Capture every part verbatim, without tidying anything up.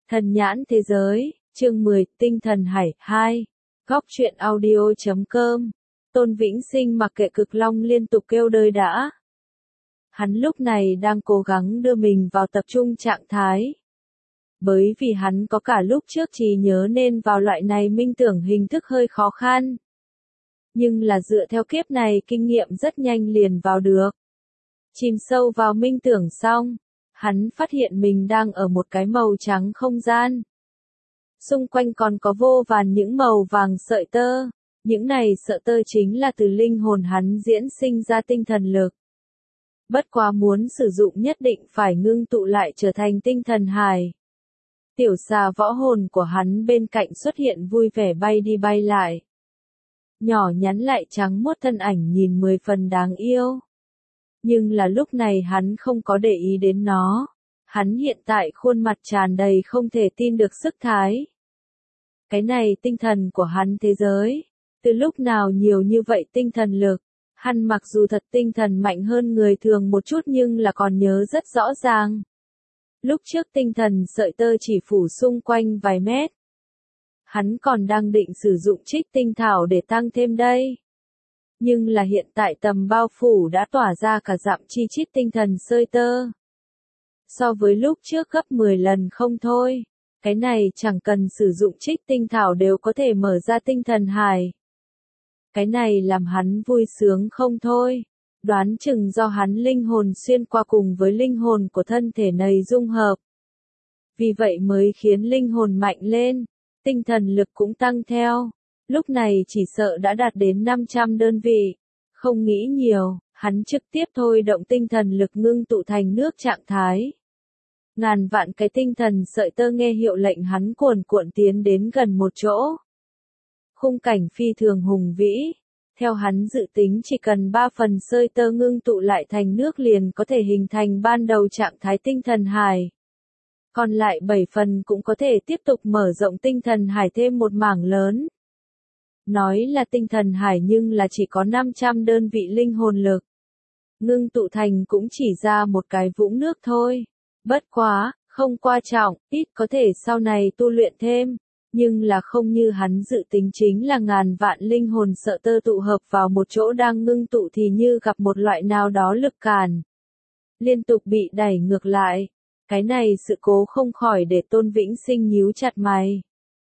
Thần nhãn thế giới, chương mười, tinh thần hải, hai. Góc truyện audio chấm com. Tôn Vĩnh Sinh mặc kệ Cực Long liên tục kêu đời đã. Hắn lúc này đang cố gắng đưa mình vào tập trung trạng thái. Bởi vì hắn có cả lúc trước trí nhớ nên vào loại này minh tưởng hình thức hơi khó khăn. Nhưng là dựa theo kiếp này kinh nghiệm rất nhanh liền vào được. Chìm sâu vào minh tưởng xong, hắn phát hiện mình đang ở một cái màu trắng không gian. Xung quanh còn có vô vàn những màu vàng sợi tơ, những này sợi tơ chính là từ linh hồn hắn diễn sinh ra tinh thần lực. Bất quá muốn sử dụng nhất định phải ngưng tụ lại trở thành tinh thần hài. Tiểu xà võ hồn của hắn bên cạnh xuất hiện vui vẻ bay đi bay lại. Nhỏ nhắn lại trắng muốt thân ảnh nhìn mười phần đáng yêu. Nhưng là lúc này hắn không có để ý đến nó. Hắn hiện tại khuôn mặt tràn đầy không thể tin được sức thái. Cái này tinh thần của hắn thế giới. Từ lúc nào nhiều như vậy tinh thần lực. Hắn mặc dù thật tinh thần mạnh hơn người thường một chút nhưng là còn nhớ rất rõ ràng. Lúc trước tinh thần sợi tơ chỉ phủ xung quanh vài mét. Hắn còn đang định sử dụng trích tinh thảo để tăng thêm đây. Nhưng là hiện tại tầm bao phủ đã tỏa ra cả dặm chi chít tinh thần sợi tơ. So với lúc trước gấp mười lần không thôi. Cái này chẳng cần sử dụng trích tinh thảo đều có thể mở ra tinh thần hài. Cái này làm hắn vui sướng không thôi. Đoán chừng do hắn linh hồn xuyên qua cùng với linh hồn của thân thể này dung hợp. Vì vậy mới khiến linh hồn mạnh lên. Tinh thần lực cũng tăng theo. Lúc này chỉ sợ đã đạt đến năm trăm đơn vị. Không nghĩ nhiều, hắn trực tiếp thôi động tinh thần lực ngưng tụ thành nước trạng thái. Ngàn vạn cái tinh thần sợi tơ nghe hiệu lệnh hắn cuồn cuộn tiến đến gần một chỗ. Khung cảnh phi thường hùng vĩ. Theo hắn dự tính chỉ cần ba phần sợi tơ ngưng tụ lại thành nước liền có thể hình thành ban đầu trạng thái tinh thần hài. Còn lại bảy phần cũng có thể tiếp tục mở rộng tinh thần hải thêm một mảng lớn. Nói là tinh thần hải nhưng là chỉ có năm trăm đơn vị linh hồn lực. Ngưng tụ thành cũng chỉ ra một cái vũng nước thôi. Bất quá, không quan trọng, ít có thể sau này tu luyện thêm. Nhưng là không như hắn dự tính chính là ngàn vạn linh hồn sợi tơ tụ hợp vào một chỗ đang ngưng tụ thì như gặp một loại nào đó lực cản. Liên tục bị đẩy ngược lại. Cái này sự cố không khỏi để Tôn Vĩnh Sinh nhíu chặt mày.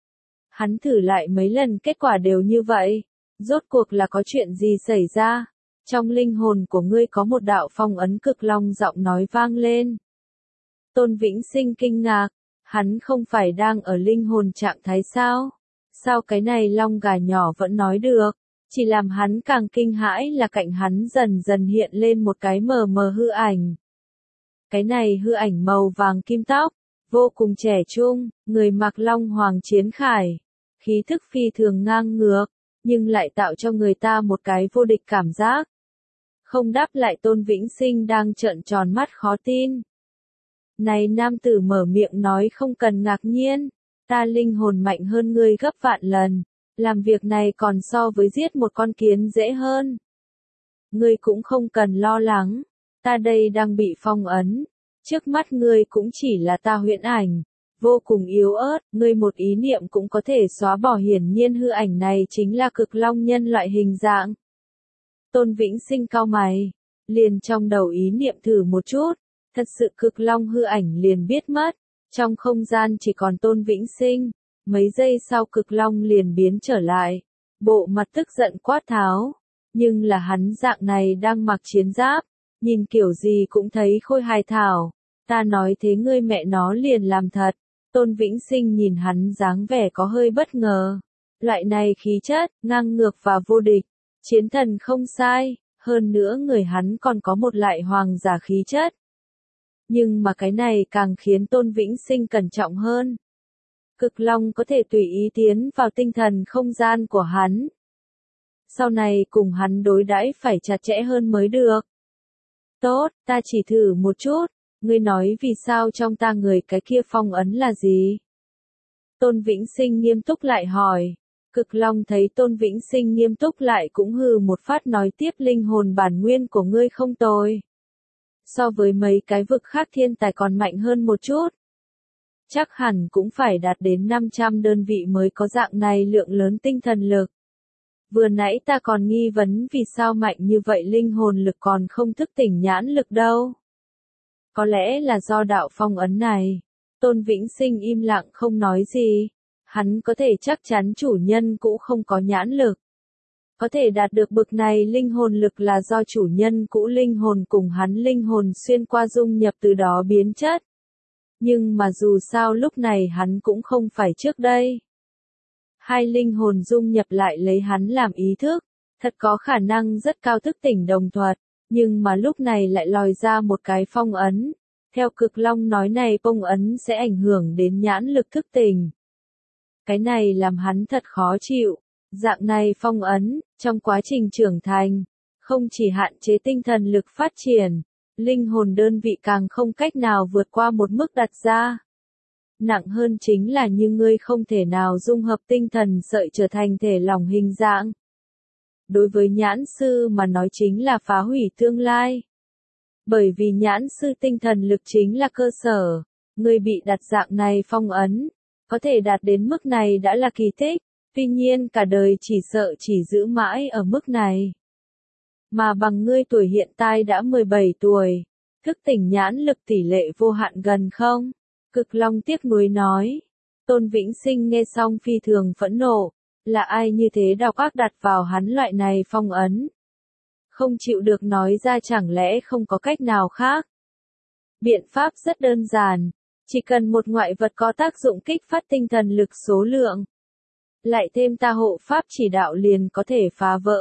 Hắn thử lại mấy lần kết quả đều như vậy. Rốt cuộc là có chuyện gì xảy ra? Trong linh hồn của ngươi có một đạo phong ấn Cực Long giọng nói vang lên. Tôn Vĩnh Sinh kinh ngạc. Hắn không phải đang ở linh hồn trạng thái sao? Sao cái này long gà nhỏ vẫn nói được? Chỉ làm hắn càng kinh hãi là cạnh hắn dần dần hiện lên một cái mờ mờ hư ảnh. Cái này hư ảnh màu vàng kim tóc, vô cùng trẻ trung, người mặc long hoàng chiến khải. Khí thức phi thường ngang ngược, nhưng lại tạo cho người ta một cái vô địch cảm giác. Không đáp lại Tôn Vĩnh Sinh đang trợn tròn mắt khó tin. Này nam tử mở miệng nói không cần ngạc nhiên, ta linh hồn mạnh hơn ngươi gấp vạn lần, làm việc này còn so với giết một con kiến dễ hơn. Ngươi cũng không cần lo lắng, ta đây đang bị phong ấn, trước mắt ngươi cũng chỉ là ta huyễn ảnh, vô cùng yếu ớt, ngươi một ý niệm cũng có thể xóa bỏ hiển nhiên hư ảnh này chính là Cực Long nhân loại hình dạng. Tôn Vĩnh Sinh cau mày, liền trong đầu ý niệm thử một chút. Thật sự Cực Long hư ảnh liền biết mất, trong không gian chỉ còn Tôn Vĩnh Sinh, mấy giây sau Cực Long liền biến trở lại, bộ mặt tức giận quát tháo, nhưng là hắn dạng này đang mặc chiến giáp, nhìn kiểu gì cũng thấy khôi hài thảo, ta nói thế ngươi mẹ nó liền làm thật, Tôn Vĩnh Sinh nhìn hắn dáng vẻ có hơi bất ngờ, loại này khí chất, ngang ngược và vô địch, chiến thần không sai, hơn nữa người hắn còn có một loại hoàng giả khí chất. Nhưng mà cái này càng khiến Tôn Vĩnh Sinh cẩn trọng hơn. Cực Long có thể tùy ý tiến vào tinh thần không gian của hắn. Sau này cùng hắn đối đãi phải chặt chẽ hơn mới được. Tốt, ta chỉ thử một chút, ngươi nói vì sao trong ta người cái kia phong ấn là gì? Tôn Vĩnh Sinh nghiêm túc lại hỏi. Cực Long thấy Tôn Vĩnh Sinh nghiêm túc lại cũng hừ một phát nói tiếp linh hồn bản nguyên của ngươi không tồi. So với mấy cái vực khác thiên tài còn mạnh hơn một chút. chắc hẳn cũng phải đạt đến năm trăm đơn vị mới có dạng này lượng lớn tinh thần lực. Vừa nãy ta còn nghi vấn vì sao mạnh như vậy linh hồn lực còn không thức tỉnh nhãn lực đâu. Có lẽ là do đạo phong ấn này. Tôn Vĩnh Sinh im lặng không nói gì. Hắn có thể chắc chắn chủ nhân cũ không có nhãn lực. Có thể đạt được bực này linh hồn lực là do chủ nhân cũ linh hồn cùng hắn linh hồn xuyên qua dung nhập từ đó biến chất. Nhưng mà dù sao lúc này hắn cũng không phải trước đây. Hai linh hồn dung nhập lại lấy hắn làm ý thức, thật có khả năng rất cao thức tỉnh đồng thuật, nhưng mà lúc này lại lòi ra một cái phong ấn. Theo Cực Long nói này phong ấn sẽ ảnh hưởng đến nhãn lực thức tỉnh. Cái này làm hắn thật khó chịu. Dạng này phong ấn, trong quá trình trưởng thành, không chỉ hạn chế tinh thần lực phát triển, linh hồn đơn vị càng không cách nào vượt qua một mức đặt ra. Nặng hơn chính là như ngươi không thể nào dung hợp tinh thần sợi trở thành thể lỏng hình dạng. Đối với nhãn sư mà nói chính là phá hủy tương lai. Bởi vì nhãn sư tinh thần lực chính là cơ sở, ngươi bị đặt dạng này phong ấn, có thể đạt đến mức này đã là kỳ tích. Tuy nhiên cả đời chỉ sợ chỉ giữ mãi ở mức này. Mà bằng ngươi tuổi hiện tại đã mười bảy tuổi, thức tỉnh nhãn lực tỷ lệ vô hạn gần không? Cực Long tiếc nuối nói. Tôn Vĩnh Sinh nghe xong phi thường phẫn nộ, là ai như thế độc ác đặt vào hắn loại này phong ấn? Không chịu được nói ra chẳng lẽ không có cách nào khác? Biện pháp rất đơn giản, chỉ cần một ngoại vật có tác dụng kích phát tinh thần lực số lượng. Lại thêm ta hộ pháp chỉ đạo liền có thể phá vỡ.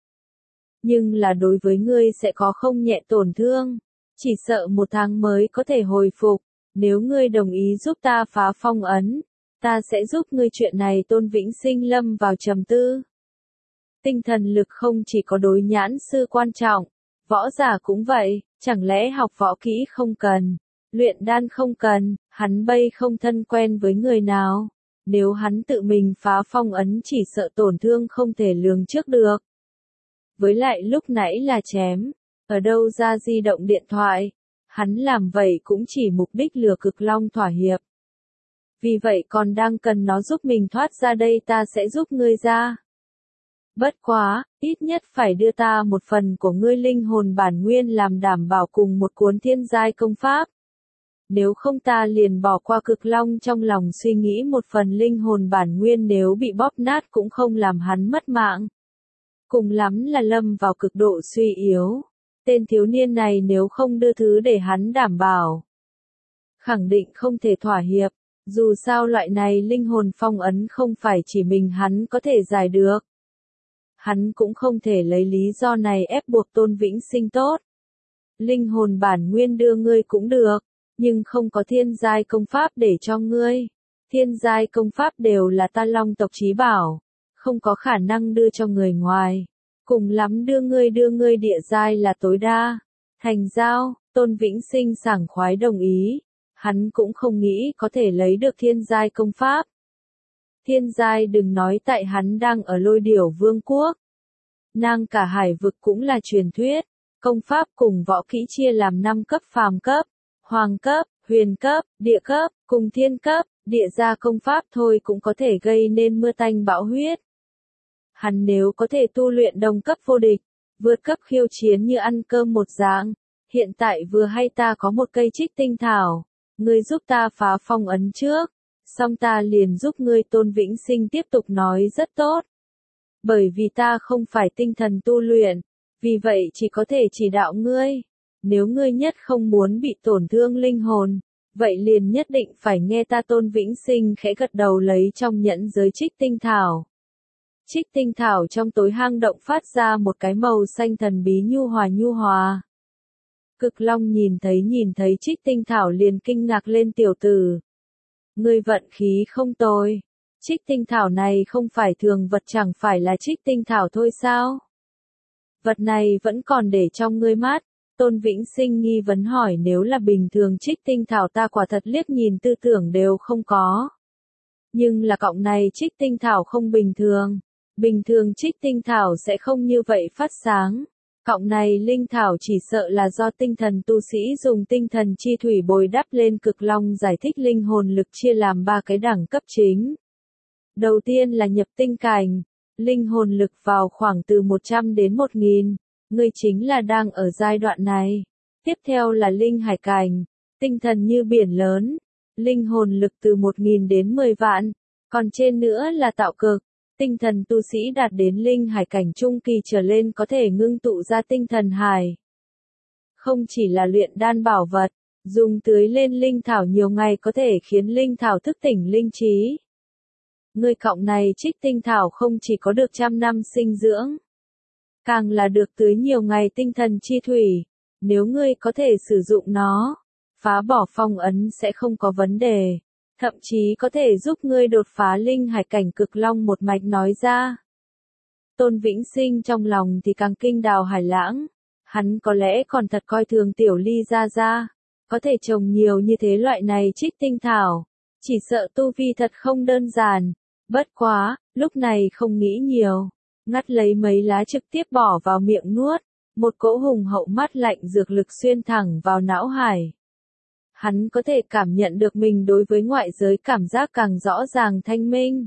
Nhưng là đối với ngươi sẽ có không nhẹ tổn thương, chỉ sợ một tháng mới có thể hồi phục, nếu ngươi đồng ý giúp ta phá phong ấn, ta sẽ giúp ngươi chuyện này. Tôn Vĩnh Sinh lâm vào trầm tư. Tinh thần lực không chỉ có đối nhãn sư quan trọng, võ giả cũng vậy, chẳng lẽ học võ kỹ không cần, luyện đan không cần, hắn bây không thân quen với người nào. Nếu hắn tự mình phá phong ấn chỉ sợ tổn thương không thể lường trước được. Với lại lúc nãy là chém, ở đâu ra di động điện thoại, hắn làm vậy cũng chỉ mục đích lừa Cực Long thỏa hiệp. Vì vậy còn đang cần nó giúp mình thoát ra đây ta sẽ giúp ngươi ra. Bất quá, ít nhất phải đưa ta một phần của ngươi linh hồn bản nguyên làm đảm bảo cùng một cuốn thiên giai công pháp. Nếu không ta liền bỏ qua. Cực Long trong lòng suy nghĩ một phần linh hồn bản nguyên nếu bị bóp nát cũng không làm hắn mất mạng. Cùng lắm là lâm vào cực độ suy yếu. Tên thiếu niên này nếu không đưa thứ để hắn đảm bảo, khẳng định không thể thỏa hiệp. Dù sao loại này linh hồn phong ấn không phải chỉ mình hắn có thể giải được. Hắn cũng không thể lấy lý do này ép buộc Tôn Vĩnh Sinh tốt. Linh hồn bản nguyên đưa ngươi cũng được. Nhưng không có thiên giai công pháp để cho ngươi. Thiên giai công pháp đều là ta Long tộc chí bảo, không có khả năng đưa cho người ngoài. Cùng lắm đưa ngươi đưa ngươi địa giai là tối đa. Thành giao, Tôn Vĩnh Sinh sảng khoái đồng ý. Hắn cũng không nghĩ có thể lấy được thiên giai công pháp. Thiên giai đừng nói tại hắn đang ở Lôi Điểu Vương quốc. Nang cả hải vực cũng là truyền thuyết. Công pháp cùng võ kỹ chia làm năm cấp: phàm cấp, hoàng cấp, huyền cấp, địa cấp, cùng thiên cấp. Địa gia công pháp thôi cũng có thể gây nên mưa tanh bão huyết. Hắn nếu có thể tu luyện đồng cấp vô địch, vượt cấp khiêu chiến như ăn cơm một dạng. Hiện tại vừa hay ta có một cây trích tinh thảo, ngươi giúp ta phá phong ấn trước, xong ta liền giúp ngươi. Tôn Vĩnh Sinh tiếp tục nói rất tốt. Bởi vì ta không phải tinh thần tu luyện, vì vậy chỉ có thể chỉ đạo ngươi. Nếu ngươi nhất không muốn bị tổn thương linh hồn, vậy liền nhất định phải nghe ta. Tôn Vĩnh Sinh khẽ gật đầu lấy trong nhẫn giới trích tinh thảo. Trích tinh thảo trong tối hang động phát ra một cái màu xanh thần bí nhu hòa nhu hòa. Cực Long nhìn thấy nhìn thấy trích tinh thảo liền kinh ngạc lên. Tiểu tử, ngươi vận khí không tồi. Trích tinh thảo này không phải thường vật, chẳng phải là trích tinh thảo thôi sao? Vật này vẫn còn để trong ngươi mắt. Tôn Vĩnh Sinh nghi vấn hỏi. Nếu là bình thường trích tinh thảo ta quả thật liếc nhìn tư tưởng đều không có. Nhưng là cọng này trích tinh thảo không bình thường. Bình thường trích tinh thảo sẽ không như vậy phát sáng. Cọng này linh thảo chỉ sợ là do tinh thần tu sĩ dùng tinh thần chi thủy bồi đắp lên cực long. Giải thích linh hồn lực chia làm ba cái đẳng cấp chính. Đầu tiên là nhập tinh cảnh, linh hồn lực vào khoảng từ một trăm đến một nghìn, ngươi chính là đang ở giai đoạn này. Tiếp theo là linh hải cảnh, tinh thần như biển lớn, linh hồn lực từ một nghìn đến mười vạn, còn trên nữa là tạo cực. Tinh thần tu sĩ đạt đến linh hải cảnh trung kỳ trở lên có thể ngưng tụ ra tinh thần hải. Không chỉ là luyện đan bảo vật, dùng tưới lên linh thảo nhiều ngày có thể khiến linh thảo thức tỉnh linh trí. Ngươi cọng này trích tinh thảo không chỉ có được trăm năm sinh dưỡng, càng là được tưới nhiều ngày tinh thần chi thủy. Nếu ngươi có thể sử dụng nó, phá bỏ phong ấn sẽ không có vấn đề. Thậm chí có thể giúp ngươi đột phá linh hải cảnh cực long một mạch nói ra. Tôn Vĩnh Sinh trong lòng thì càng kinh đào hải lãng. Hắn có lẽ còn thật coi thường Tiểu Ly gia gia. Có thể trồng nhiều như thế loại này trích tinh thảo. Chỉ sợ tu vi thật không đơn giản. Bất quá, lúc này không nghĩ nhiều. Ngắt lấy mấy lá trực tiếp bỏ vào miệng nuốt. Một cỗ hùng hậu mát lạnh dược lực xuyên thẳng vào não hải. Hắn có thể cảm nhận được mình đối với ngoại giới cảm giác càng rõ ràng thanh minh.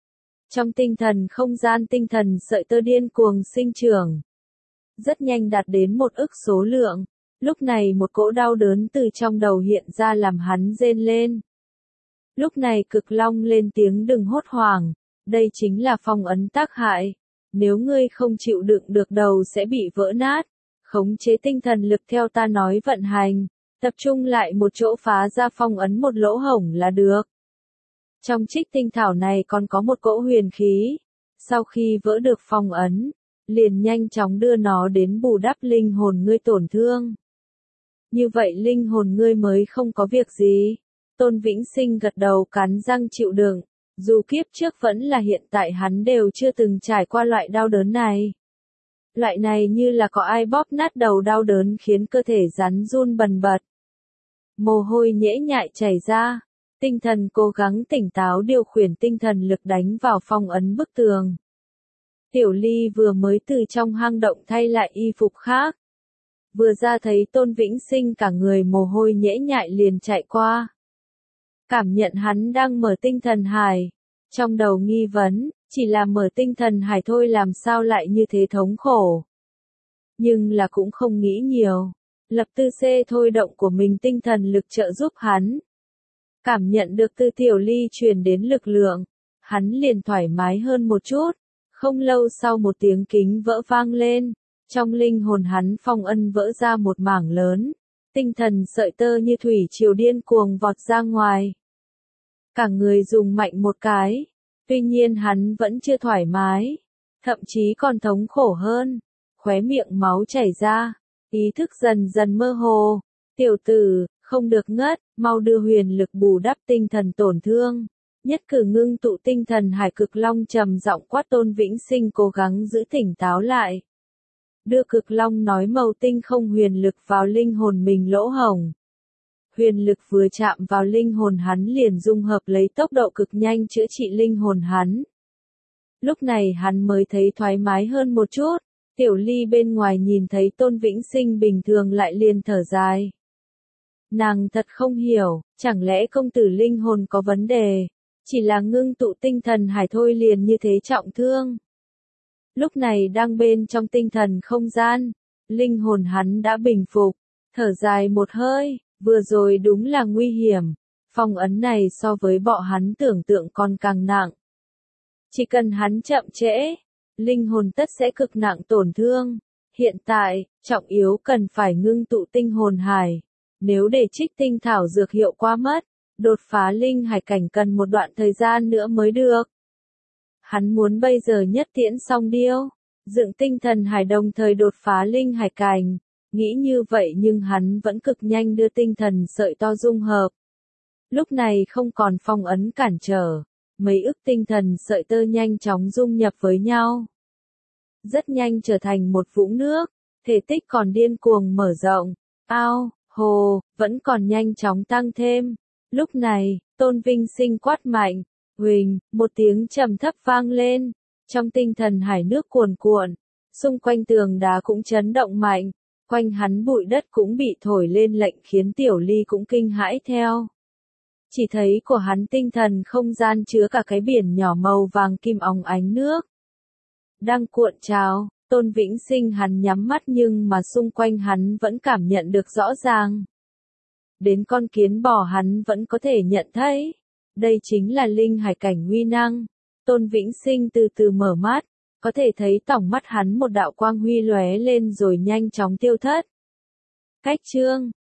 Trong tinh thần không gian tinh thần sợi tơ điên cuồng sinh trưởng. Rất nhanh đạt đến một ức số lượng. Lúc này một cỗ đau đớn từ trong đầu hiện ra làm hắn rên lên. Lúc này cực long lên tiếng đừng hốt hoảng. Đây chính là phong ấn tác hại. Nếu ngươi không chịu đựng được đầu sẽ bị vỡ nát. Khống chế tinh thần lực theo ta nói vận hành. Tập trung lại một chỗ phá ra phong ấn một lỗ hổng là được. Trong trích tinh thảo này còn có một cỗ huyền khí. Sau khi vỡ được phong ấn, liền nhanh chóng đưa nó đến bù đắp linh hồn ngươi tổn thương. Như vậy linh hồn ngươi mới không có việc gì. Tôn Vĩnh Sinh gật đầu cắn răng chịu đựng. Dù kiếp trước vẫn là hiện tại hắn đều chưa từng trải qua loại đau đớn này. Loại này như là có ai bóp nát đầu đau đớn khiến cơ thể rắn run bần bật. Mồ hôi nhễ nhại chảy ra, tinh thần cố gắng tỉnh táo điều khiển tinh thần lực đánh vào phong ấn bức tường. Tiểu Ly vừa mới từ trong hang động thay lại y phục khác. Vừa ra thấy Tôn Vĩnh Sinh cả người mồ hôi nhễ nhại liền chạy qua. Cảm nhận hắn đang mở tinh thần hải. Trong đầu nghi vấn, chỉ là mở tinh thần hải thôi làm sao lại như thế thống khổ. Nhưng là cũng không nghĩ nhiều. Lập tư xê thôi động của mình tinh thần lực trợ giúp hắn. Cảm nhận được từ Tiểu Ly truyền đến lực lượng. Hắn liền thoải mái hơn một chút. Không lâu sau một tiếng kính vỡ vang lên. Trong linh hồn hắn phong ân vỡ ra một mảng lớn. Tinh thần sợi tơ như thủy triều điên cuồng vọt ra ngoài. Cả người dùng mạnh một cái. Tuy nhiên hắn vẫn chưa thoải mái. Thậm chí còn thống khổ hơn. Khóe miệng máu chảy ra. Ý thức dần dần mơ hồ. Tiểu tử, không được ngất, mau đưa huyền lực bù đắp tinh thần tổn thương. Nhất cử ngưng tụ tinh thần hải cực long trầm giọng quát. Tôn Vĩnh Sinh cố gắng giữ tỉnh táo lại. Đưa cực long nói màu tinh không huyền lực vào linh hồn mình lỗ hổng. Huyền lực vừa chạm vào linh hồn hắn liền dung hợp lấy tốc độ cực nhanh chữa trị linh hồn hắn. Lúc này hắn mới thấy thoải mái hơn một chút. Tiểu Ly bên ngoài nhìn thấy Tôn Vĩnh Sinh bình thường lại liền thở dài. Nàng thật không hiểu, chẳng lẽ công tử linh hồn có vấn đề, chỉ là ngưng tụ tinh thần hải thôi liền như thế trọng thương. Lúc này đang bên trong tinh thần không gian, linh hồn hắn đã bình phục, thở dài một hơi, vừa rồi đúng là nguy hiểm, phong ấn này so với bọ hắn tưởng tượng còn càng nặng. Chỉ cần hắn chậm trễ, linh hồn tất sẽ cực nặng tổn thương. Hiện tại, trọng yếu cần phải ngưng tụ tinh hồn hải. Nếu để trích tinh thảo dược hiệu qua mất, đột phá linh hải cảnh cần một đoạn thời gian nữa mới được. Hắn muốn bây giờ nhất tiễn song điêu, dựng tinh thần hải đồng thời đột phá linh hải cảnh. Nghĩ như vậy nhưng hắn vẫn cực nhanh đưa tinh thần sợi to dung hợp. Lúc này không còn phong ấn cản trở. Mấy ức tinh thần sợi tơ nhanh chóng dung nhập với nhau. Rất nhanh trở thành một vũng nước, thể tích còn điên cuồng mở rộng, ao, hồ, vẫn còn nhanh chóng tăng thêm. Lúc này, Tôn Vinh Sinh quát mạnh, huỳnh, một tiếng trầm thấp vang lên, trong tinh thần hải nước cuồn cuộn, Xung quanh tường đá cũng chấn động mạnh, quanh hắn bụi đất cũng bị thổi lên lệnh khiến Tiểu Ly cũng kinh hãi theo. Chỉ thấy của hắn tinh thần không gian chứa cả cái biển nhỏ màu vàng kim óng ánh nước. Đang cuộn trào, Tôn Vĩnh Sinh hắn nhắm mắt nhưng mà xung quanh hắn vẫn cảm nhận được rõ ràng. Đến con kiến bò hắn vẫn có thể nhận thấy. Đây chính là linh hải cảnh uy năng. Tôn Vĩnh Sinh từ từ mở mắt, có thể thấy tỏng mắt hắn một đạo quang huy lóe lên rồi nhanh chóng tiêu thất. Cách chương